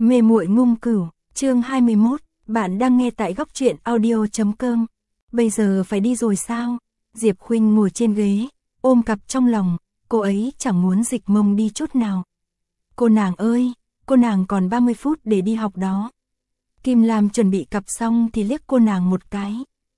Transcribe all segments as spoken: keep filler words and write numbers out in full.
Mê muội ngung cửu, chương hai mươi mốt, bạn đang nghe tại góc truyện audio chấm com. Bây giờ phải đi rồi sao? Diệp Khuynh ngồi trên ghế, ôm cặp trong lòng, cô ấy chẳng muốn dịch mông đi chút nào. Cô nàng ơi, cô nàng còn ba mươi phút để đi học đó. Kim Lam chuẩn bị cặp xong thì liếc cô nàng một cái.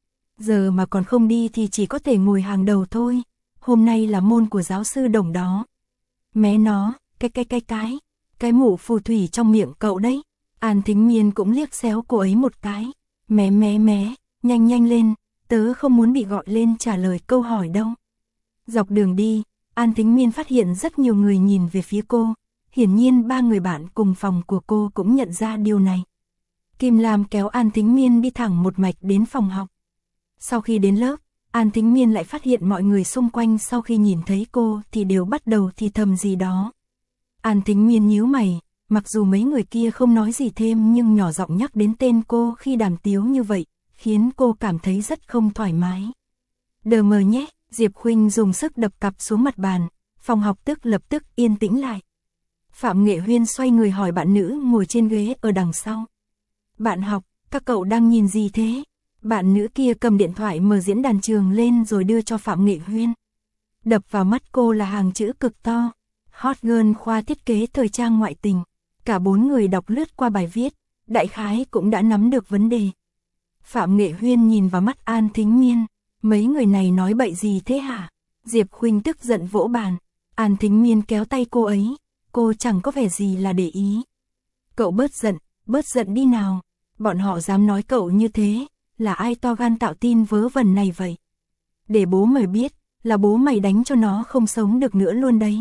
Giờ mà còn không đi thì chỉ có thể ngồi hàng đầu thôi, hôm nay là môn của giáo sư Đồng đó. Mé nó, cái cái cái cái, cái mụ phù thủy trong miệng cậu đấy. An Thính Miên cũng liếc xéo cô ấy một cái. Mé mé mé, nhanh nhanh lên, tớ không muốn bị gọi lên trả lời câu hỏi đâu. Dọc đường đi, An Thính Miên phát hiện rất nhiều người nhìn về phía cô. Hiển nhiên ba người bạn cùng phòng của cô cũng nhận ra điều này. Kim Lam kéo An Thính Miên đi thẳng một mạch đến phòng học. Sau khi đến lớp, An Thính Miên lại phát hiện mọi người xung quanh sau khi nhìn thấy cô thì đều bắt đầu thì thầm gì đó. An Thính Miên nhíu mày, mặc dù mấy người kia không nói gì thêm nhưng nhỏ giọng nhắc đến tên cô khi đàm tiếu như vậy, khiến cô cảm thấy rất không thoải mái. Đờ mờ nhé, Diệp Khuynh dùng sức đập cặp xuống mặt bàn, phòng học tức lập tức yên tĩnh lại. Phạm Nghệ Huyên xoay người hỏi bạn nữ ngồi trên ghế ở đằng sau. Bạn học, các cậu đang nhìn gì thế? Bạn nữ kia cầm điện thoại mở diễn đàn trường lên rồi đưa cho Phạm Nghệ Huyên. Đập vào mắt cô là hàng chữ cực to. Hot girl khoa thiết kế thời trang ngoại tình. Cả bốn người đọc lướt qua bài viết, đại khái cũng đã nắm được vấn đề. Phạm Nghệ Huyên nhìn vào mắt An Thính Miên. Mấy người này nói bậy gì thế hả? Diệp Khuynh tức giận vỗ bàn. An Thính Miên kéo tay cô ấy. Cô chẳng có vẻ gì là để ý. Cậu bớt giận, bớt giận đi nào. Bọn họ dám nói cậu như thế. Là ai to gan tạo tin vớ vẩn này vậy? Để bố mày biết, là bố mày đánh cho nó không sống được nữa luôn đấy.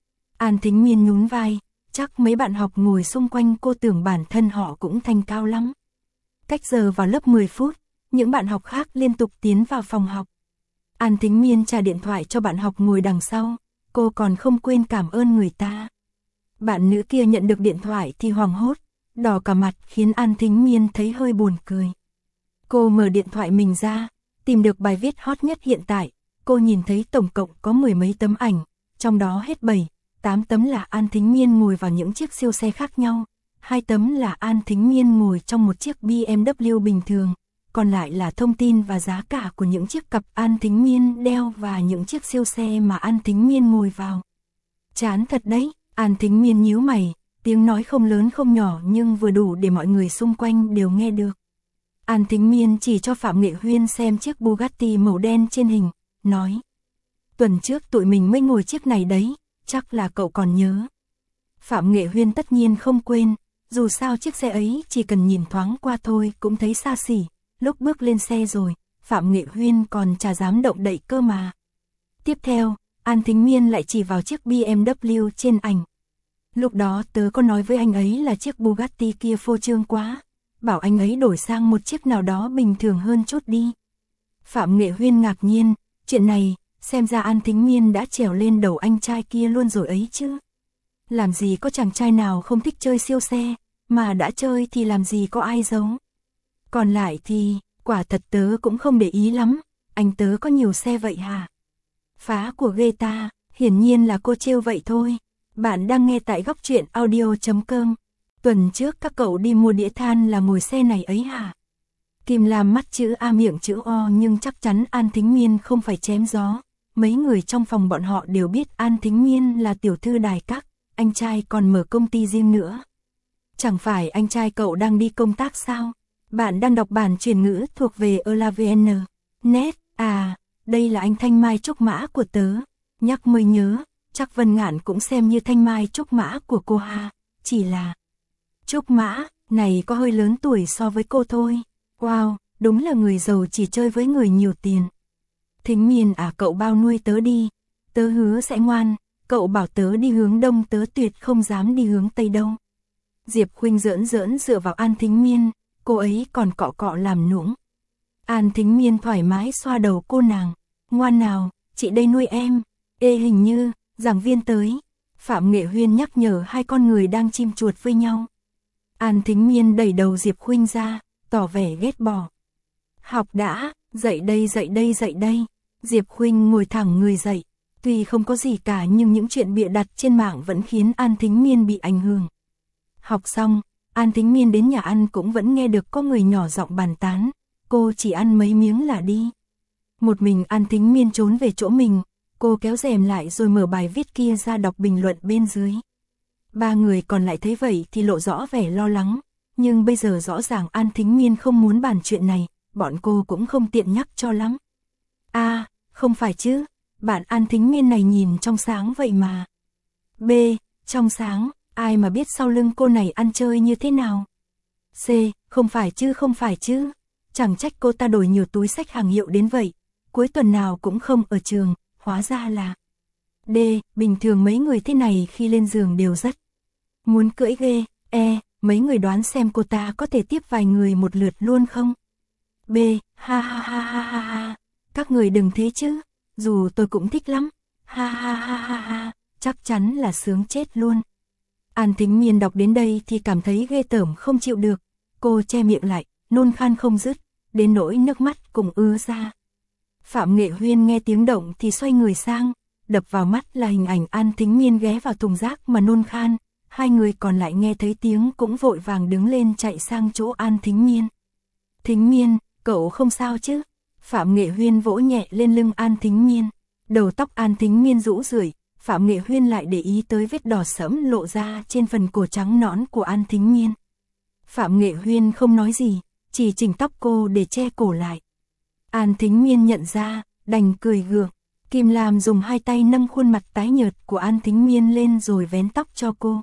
An Thính Miên nhún vai, chắc mấy bạn học ngồi xung quanh cô tưởng bản thân họ cũng thanh cao lắm. Cách giờ vào lớp mười phút, những bạn học khác liên tục tiến vào phòng học. An Thính Miên trả điện thoại cho bạn học ngồi đằng sau, cô còn không quên cảm ơn người ta. Bạn nữ kia nhận được điện thoại thì hoảng hốt, đỏ cả mặt khiến An Thính Miên thấy hơi buồn cười. Cô mở điện thoại mình ra, tìm được bài viết hot nhất hiện tại, cô nhìn thấy tổng cộng có mười mấy tấm ảnh, trong đó hết bảy, tám tấm là An Thính Miên ngồi vào những chiếc siêu xe khác nhau, hai tấm là An Thính Miên ngồi trong một chiếc bê em vê bình thường, còn lại là thông tin và giá cả của những chiếc cặp An Thính Miên đeo và những chiếc siêu xe mà An Thính Miên ngồi vào. Chán thật đấy, An Thính Miên nhíu mày, tiếng nói không lớn không nhỏ nhưng vừa đủ để mọi người xung quanh đều nghe được. An Thính Miên chỉ cho Phạm Nghệ Huyên xem chiếc Bugatti màu đen trên hình, nói. Tuần trước tụi mình mới ngồi chiếc này đấy, chắc là cậu còn nhớ. Phạm Nghệ Huyên tất nhiên không quên, dù sao chiếc xe ấy chỉ cần nhìn thoáng qua thôi cũng thấy xa xỉ, lúc bước lên xe rồi, Phạm Nghệ Huyên còn chả dám động đậy cơ mà. Tiếp theo, An Thính Miên lại chỉ vào chiếc bê em vê trên ảnh. Lúc đó tớ có nói với anh ấy là chiếc Bugatti kia phô trương quá. Bảo anh ấy đổi sang một chiếc nào đó bình thường hơn chút đi. Phạm Nghệ Huyên ngạc nhiên, chuyện này, xem ra An Thính Miên đã trèo lên đầu anh trai kia luôn rồi ấy chứ. Làm gì có chàng trai nào không thích chơi siêu xe, mà đã chơi thì làm gì có ai giấu. Còn lại thì, quả thật tớ cũng không để ý lắm, anh tớ có nhiều xe vậy hả? Phá của ghê ta, hiển nhiên là cô trêu vậy thôi. Bạn đang nghe tại góc truyện audio chấm com. Tuần trước các cậu đi mua đĩa than là ngồi xe này ấy hả? Kim Lam mắt chữ A miệng chữ O nhưng chắc chắn An Thính Miên không phải chém gió. Mấy người trong phòng bọn họ đều biết An Thính Miên là tiểu thư đài các, anh trai còn mở công ty riêng nữa. Chẳng phải anh trai cậu đang đi công tác sao? Bạn đang đọc bản truyền ngữ thuộc về Elavn. Net, à, đây là anh Thanh Mai Trúc Mã của tớ. Nhắc mới nhớ, chắc Vân Ngạn cũng xem như Thanh Mai Trúc Mã của cô ha, chỉ là... Trúc Mã, này có hơi lớn tuổi so với cô thôi. Wow, đúng là người giàu chỉ chơi với người nhiều tiền. Thính Miên à, cậu bao nuôi tớ đi. Tớ hứa sẽ ngoan, cậu bảo tớ đi hướng đông tớ tuyệt không dám đi hướng tây đâu. Diệp Khuynh giỡn giỡn dựa vào An Thính Miên, cô ấy còn cọ cọ làm nũng. An Thính Miên thoải mái xoa đầu cô nàng. Ngoan nào, chị đây nuôi em. Ê hình như, giảng viên tới. Phạm Nghệ Huyên nhắc nhở hai con người đang chim chuột với nhau. An Thính Miên đẩy đầu Diệp Khuynh ra, tỏ vẻ ghét bỏ. Học đã, dậy đây dậy đây dậy đây. Diệp Khuynh ngồi thẳng người dậy. Tuy không có gì cả nhưng những chuyện bịa đặt trên mạng vẫn khiến An Thính Miên bị ảnh hưởng. Học xong, An Thính Miên đến nhà ăn cũng vẫn nghe được có người nhỏ giọng bàn tán, cô chỉ ăn mấy miếng là đi. Một mình An Thính Miên trốn về chỗ mình, cô kéo rèm lại rồi mở bài viết kia ra đọc bình luận bên dưới. Ba người còn lại thấy vậy thì lộ rõ vẻ lo lắng, nhưng bây giờ rõ ràng An Thính Miên không muốn bàn chuyện này, bọn cô cũng không tiện nhắc cho lắm. A, không phải chứ, bạn An Thính Miên này nhìn trong sáng vậy mà. B, trong sáng, ai mà biết sau lưng cô này ăn chơi như thế nào. C, không phải chứ không phải chứ, chẳng trách cô ta đổi nhiều túi xách hàng hiệu đến vậy, cuối tuần nào cũng không ở trường, hóa ra là. D, bình thường mấy người thế này khi lên giường đều rất muốn cưỡi ghê. E, mấy người đoán xem cô ta có thể tiếp vài người một lượt luôn không? B, ha ha ha ha ha ha, các người đừng thế chứ, dù tôi cũng thích lắm, ha ha ha ha ha, chắc chắn là sướng chết luôn. An Thính Miên đọc đến đây thì cảm thấy ghê tởm không chịu được, cô che miệng lại, nôn khan không dứt, đến nỗi nước mắt cùng ứa ra. Phạm Nghệ Huyên nghe tiếng động thì xoay người sang, đập vào mắt là hình ảnh An Thính Miên ghé vào thùng rác mà nôn khan, hai người còn lại nghe thấy tiếng cũng vội vàng đứng lên chạy sang chỗ An Thính Miên. Thính Miên, cậu không sao chứ? Phạm Nghệ Huyên vỗ nhẹ lên lưng An Thính Miên, đầu tóc An Thính Miên rũ rượi, Phạm Nghệ Huyên lại để ý tới vết đỏ sẫm lộ ra trên phần cổ trắng nõn của An Thính Miên. Phạm Nghệ Huyên không nói gì, chỉ chỉnh tóc cô để che cổ lại. An Thính Miên nhận ra, đành cười gượng. Kim Lam dùng hai tay nâng khuôn mặt tái nhợt của An Thính Miên lên rồi vén tóc cho cô.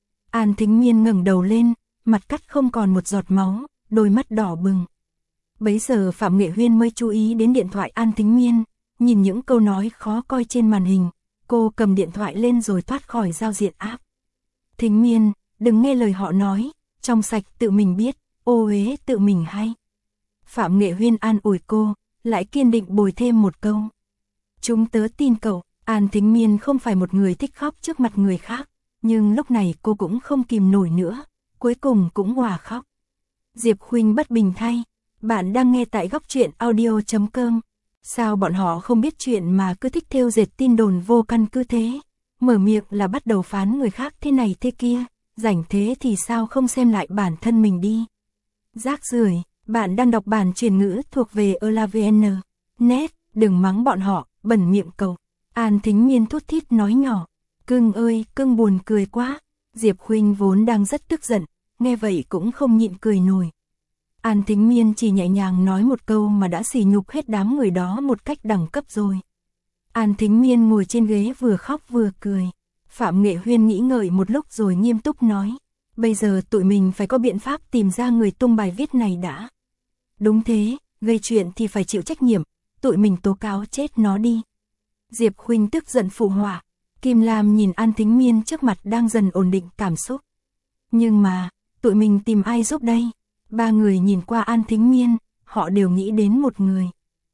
An Thính Miên ngẩng đầu lên, mặt cắt không còn một giọt máu, đôi mắt đỏ bừng. Bấy giờ Phạm Nghệ Huyên mới chú ý đến điện thoại An Thính Miên, nhìn những câu nói khó coi trên màn hình, cô cầm điện thoại lên rồi thoát khỏi giao diện app. Thính Miên, đừng nghe lời họ nói, trong sạch tự mình biết, ô uế tự mình hay. Phạm Nghệ Huyên an ủi cô, lại kiên định bồi thêm một câu. Chúng tớ tin cậu. An Thính Miên không phải một người thích khóc trước mặt người khác, nhưng lúc này cô cũng không kìm nổi nữa, cuối cùng cũng hòa khóc. Diệp Khuynh bất bình thay, bạn đang nghe tại góc truyện audio chấm com. Sao bọn họ không biết chuyện mà cứ thích thêu dệt tin đồn vô căn cứ thế, mở miệng là bắt đầu phán người khác thế này thế kia, rảnh thế thì sao không xem lại bản thân mình đi. Rác rưởi, bạn đang đọc bản truyền ngữ thuộc về Elavn. Net, đừng mắng bọn họ, bẩn miệng cậu. An Thính Miên thút thít nói nhỏ. Cưng ơi, cưng buồn cười quá. Diệp Khuynh vốn đang rất tức giận, nghe vậy cũng không nhịn cười nổi. An Thính Miên chỉ nhẹ nhàng nói một câu mà đã sỉ nhục hết đám người đó một cách đẳng cấp rồi. An Thính Miên ngồi trên ghế vừa khóc vừa cười. Phạm Nghệ Huyên nghĩ ngợi một lúc rồi nghiêm túc nói. Bây giờ tụi mình phải có biện pháp tìm ra người tung bài viết này đã. Đúng thế, gây chuyện thì phải chịu trách nhiệm, tụi mình tố cáo chết nó đi. Diệp Khuynh tức giận phụ họa. Kim Lam nhìn An Thính Miên trước mặt đang dần ổn định cảm xúc. Nhưng mà, tụi mình tìm ai giúp đây? Ba người nhìn qua An Thính Miên, họ đều nghĩ đến một người.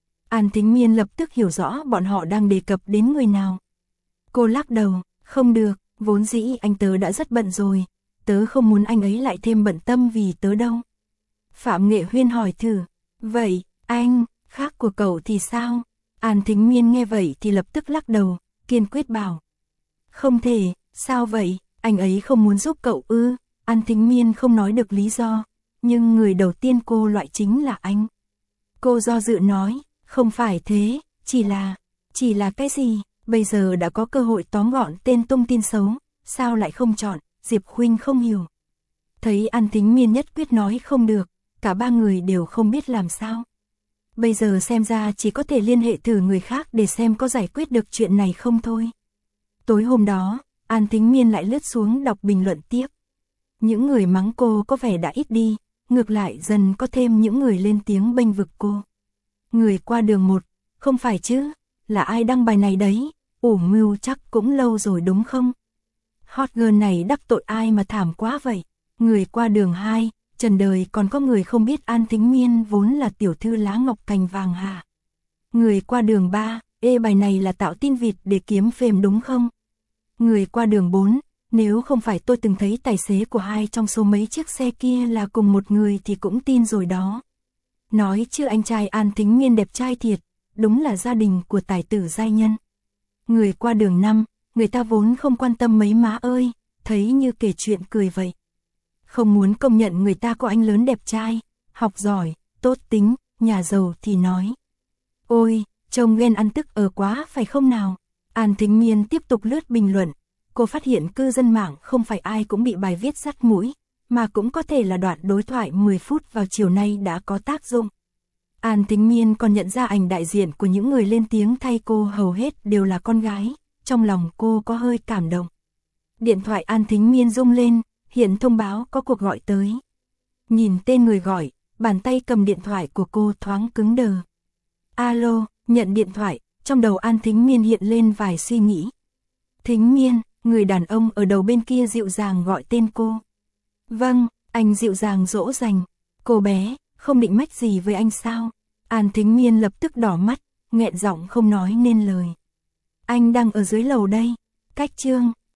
An Thính Miên lập tức hiểu rõ bọn họ đang đề cập đến người nào. Cô lắc đầu, không được, vốn dĩ anh tớ đã rất bận rồi, tớ không muốn anh ấy lại thêm bận tâm vì tớ đâu. Phạm Nghệ Huyên hỏi thử, vậy, anh, khác của cậu thì sao? An Thính Miên nghe vậy thì lập tức lắc đầu, kiên quyết bảo. Không thể, sao vậy, anh ấy không muốn giúp cậu ư? An Thính Miên không nói được lý do, nhưng người đầu tiên cô loại chính là anh. Cô do dự nói, không phải thế, chỉ là, chỉ là cái gì, bây giờ đã có cơ hội tóm gọn tên tung tin xấu, sao lại không chọn, Diệp Khuynh không hiểu. Thấy An Thính Miên nhất quyết nói không được, cả ba người đều không biết làm sao. Bây giờ xem ra chỉ có thể liên hệ thử người khác để xem có giải quyết được chuyện này không thôi. Tối hôm đó, An Thính Miên lại lướt xuống đọc bình luận tiếp. Những người mắng cô có vẻ đã ít đi, ngược lại dần có thêm những người lên tiếng bênh vực cô. Người qua đường một, không phải chứ, là ai đăng bài này đấy, ủ mưu chắc cũng lâu rồi đúng không? Hot girl này đắc tội ai mà thảm quá vậy? Người qua đường hai, trần đời còn có người không biết An Thính Miên vốn là tiểu thư lá ngọc cành vàng hả? Người qua đường ba, ê bài này là tạo tin vịt để kiếm phêm đúng không? Người qua đường bốn, nếu không phải tôi từng thấy tài xế của hai trong số mấy chiếc xe kia là cùng một người thì cũng tin rồi đó. Nói chứ anh trai An Thính Miên đẹp trai thiệt, đúng là gia đình của tài tử giai nhân. Người qua đường năm, người ta vốn không quan tâm mấy má ơi, thấy như kể chuyện cười vậy. không muốn công nhận người ta có anh lớn đẹp trai, học giỏi, tốt tính, nhà giàu thì nói. Ôi, trông ghen ăn tức ở quá phải không nào? An Thính Miên tiếp tục lướt bình luận, cô phát hiện cư dân mạng không phải ai cũng bị bài viết dắt mũi, mà cũng có thể là đoạn đối thoại mười phút vào chiều nay đã có tác dụng. An Thính Miên còn nhận ra ảnh đại diện của những người lên tiếng thay cô hầu hết đều là con gái, trong lòng cô có hơi cảm động. Điện thoại An Thính Miên rung lên, hiện thông báo có cuộc gọi tới. Nhìn tên người gọi, bàn tay cầm điện thoại của cô thoáng cứng đờ. Alo, nhận điện thoại, trong đầu An Thính Miên hiện lên vài suy nghĩ. Thính Miên, người đàn ông ở đầu bên kia dịu dàng gọi tên cô. Vâng, anh dịu dàng dỗ dành. Cô bé, không định mách gì với anh sao? An Thính Miên lập tức đỏ mắt, nghẹn giọng không nói nên lời. Anh đang ở dưới lầu đây. Cách Trương,